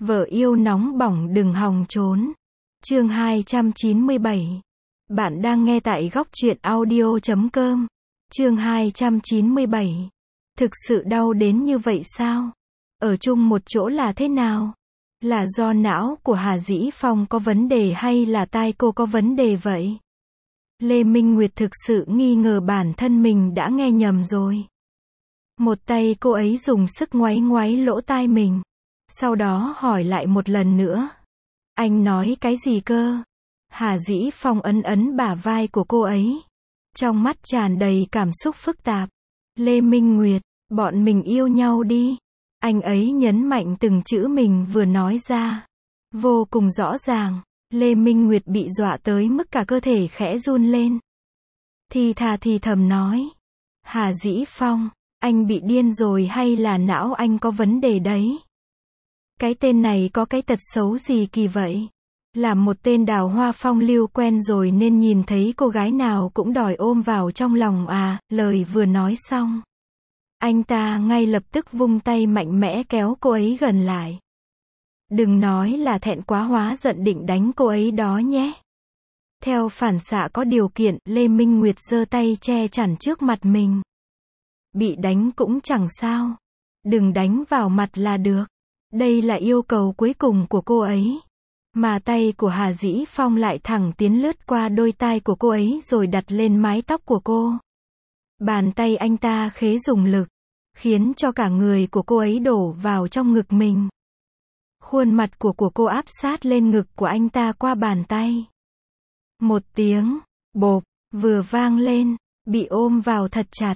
Vợ yêu nóng bỏng đừng hòng trốn. Chương 297. Bạn đang nghe tại góc truyện audio.com. Chương 297. Thực sự đau đến như vậy sao? Ở chung một chỗ là thế nào? Là do não của Hà Dĩ Phong có vấn đề hay là tai cô có vấn đề vậy? Lê Minh Nguyệt thực sự nghi ngờ bản thân mình đã nghe nhầm rồi. Một tay cô ấy dùng sức ngoáy ngoáy lỗ tai mình. Sau đó hỏi lại một lần nữa. Anh nói cái gì cơ? Hà Dĩ Phong ấn ấn bả vai của cô ấy. Trong mắt tràn đầy cảm xúc phức tạp. Lê Minh Nguyệt, bọn mình yêu nhau đi. Anh ấy nhấn mạnh từng chữ mình vừa nói ra. Vô cùng rõ ràng. Lê Minh Nguyệt bị dọa tới mức cả cơ thể khẽ run lên. Thì thà thì thầm nói. Hà Dĩ Phong, anh bị điên rồi hay là não anh có vấn đề đấy? Cái tên này có cái tật xấu gì kỳ vậy? Làm một tên đào hoa phong lưu quen rồi nên nhìn thấy cô gái nào cũng đòi ôm vào trong lòng à? Lời vừa nói xong, anh ta ngay lập tức vung tay mạnh mẽ kéo cô ấy gần lại. Đừng nói là thẹn quá hóa giận định đánh cô ấy đó nhé. Theo phản xạ có điều kiện, Lê Minh Nguyệt giơ tay che chắn trước mặt mình. Bị đánh cũng chẳng sao. Đừng đánh vào mặt là được. Đây là yêu cầu cuối cùng của cô ấy. Mà tay của Hà Dĩ Phong lại thẳng tiến lướt qua đôi tai của cô ấy rồi đặt lên mái tóc của cô. Bàn tay anh ta khế dùng lực, khiến cho cả người của cô ấy đổ vào trong ngực mình. Khuôn mặt của cô áp sát lên ngực của anh ta qua bàn tay. Một tiếng bộp vừa vang lên, bị ôm vào thật chặt.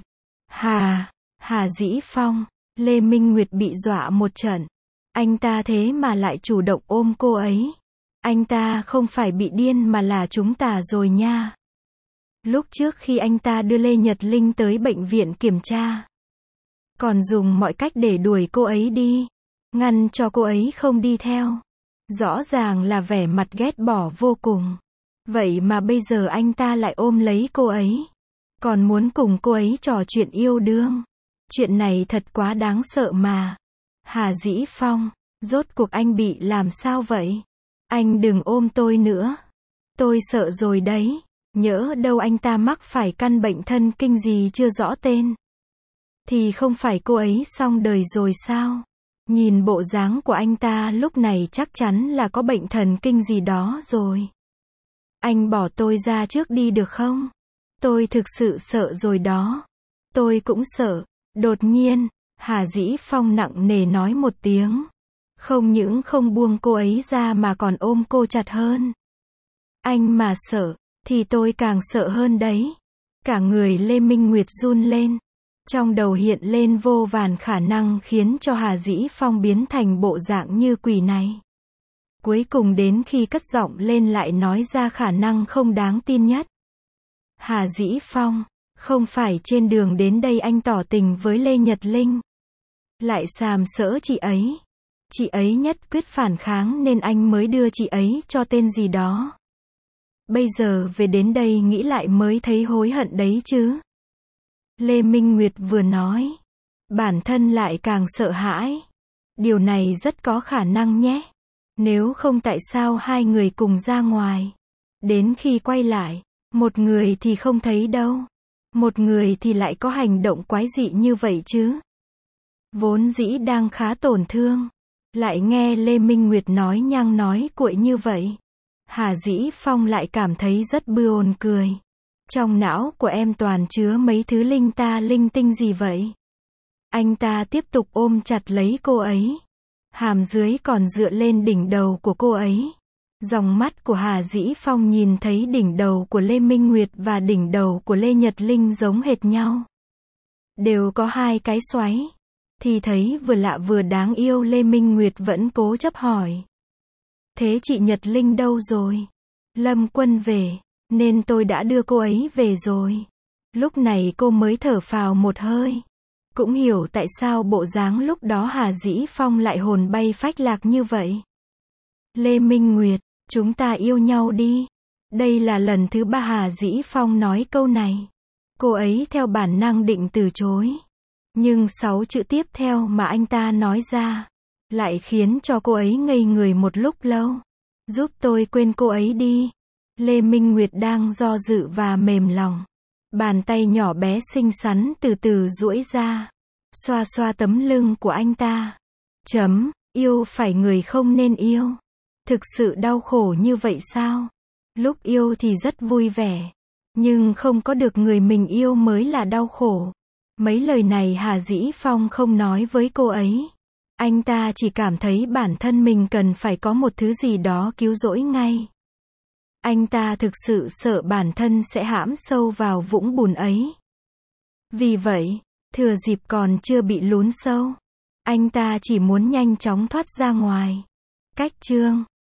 Hà Dĩ Phong, Lê Minh Nguyệt bị dọa một trận. Anh ta thế mà lại chủ động ôm cô ấy. Anh ta không phải bị điên mà là trúng tà rồi nha. Lúc trước khi anh ta đưa Lê Nhật Linh tới bệnh viện kiểm tra, còn dùng mọi cách để đuổi cô ấy đi, ngăn cho cô ấy không đi theo. Rõ ràng là vẻ mặt ghét bỏ vô cùng. Vậy mà bây giờ anh ta lại ôm lấy cô ấy, còn muốn cùng cô ấy trò chuyện yêu đương. Chuyện này thật quá đáng sợ mà. Hà Dĩ Phong, rốt cuộc anh bị làm sao vậy? Anh đừng ôm tôi nữa. Tôi sợ rồi đấy. Nhỡ đâu anh ta mắc phải căn bệnh thần kinh gì chưa rõ tên. Thì không phải cô ấy xong đời rồi sao? Nhìn bộ dáng của anh ta lúc này chắc chắn là có bệnh thần kinh gì đó rồi. Anh bỏ tôi ra trước đi được không? Tôi thực sự sợ rồi đó. Tôi cũng sợ. Đột nhiên, Hà Dĩ Phong nặng nề nói một tiếng. Không những không buông cô ấy ra mà còn ôm cô chặt hơn. Anh mà sợ, thì tôi càng sợ hơn đấy. Cả người Lê Minh Nguyệt run lên. Trong đầu hiện lên vô vàn khả năng khiến cho Hà Dĩ Phong biến thành bộ dạng như quỷ này. Cuối cùng đến khi cất giọng lên lại nói ra khả năng không đáng tin nhất. Hà Dĩ Phong, không phải trên đường đến đây anh tỏ tình với Lê Nhật Linh, lại sàm sỡ chị ấy. Chị ấy nhất quyết phản kháng nên anh mới đưa chị ấy cho tên gì đó. Bây giờ về đến đây nghĩ lại mới thấy hối hận đấy chứ. Lê Minh Nguyệt vừa nói, bản thân lại càng sợ hãi. Điều này rất có khả năng nhé. Nếu không tại sao hai người cùng ra ngoài. Đến khi quay lại, một người thì không thấy đâu. Một người thì lại có hành động quái dị như vậy chứ. Vốn dĩ đang khá tổn thương, lại nghe Lê Minh Nguyệt nói nhăng nói cuội như vậy. Hà Dĩ Phong lại cảm thấy rất buồn cười. Trong não của em toàn chứa mấy thứ linh ta linh tinh gì vậy? Anh ta tiếp tục ôm chặt lấy cô ấy. Hàm dưới còn dựa lên đỉnh đầu của cô ấy. Dòng mắt của Hà Dĩ Phong nhìn thấy đỉnh đầu của Lê Minh Nguyệt và đỉnh đầu của Lê Nhật Linh giống hệt nhau. Đều có hai cái xoáy. Thì thấy vừa lạ vừa đáng yêu. Lê Minh Nguyệt vẫn cố chấp hỏi. Thế chị Nhật Linh đâu rồi? Lâm Quân về, nên tôi đã đưa cô ấy về rồi. Lúc này cô mới thở phào một hơi. Cũng hiểu tại sao bộ dáng lúc đó Hà Dĩ Phong lại hồn bay phách lạc như vậy. Lê Minh Nguyệt, chúng ta yêu nhau đi. Đây là lần thứ 3 Hà Dĩ Phong nói câu này. Cô ấy theo bản năng định từ chối. Nhưng 6 chữ tiếp theo mà anh ta nói ra, lại khiến cho cô ấy ngây người một lúc lâu. Giúp tôi quên cô ấy đi. Lê Minh Nguyệt đang do dự và mềm lòng. Bàn tay nhỏ bé xinh xắn từ từ duỗi ra, xoa xoa tấm lưng của anh ta. Yêu phải người không nên yêu. Thực sự đau khổ như vậy sao? Lúc yêu thì rất vui vẻ, nhưng không có được người mình yêu mới là đau khổ. Mấy lời này Hà Dĩ Phong không nói với cô ấy. Anh ta chỉ cảm thấy bản thân mình cần phải có một thứ gì đó cứu rỗi ngay. Anh ta thực sự sợ bản thân sẽ hãm sâu vào vũng bùn ấy. Vì vậy, thừa dịp còn chưa bị lún sâu, anh ta chỉ muốn nhanh chóng thoát ra ngoài. Cách chương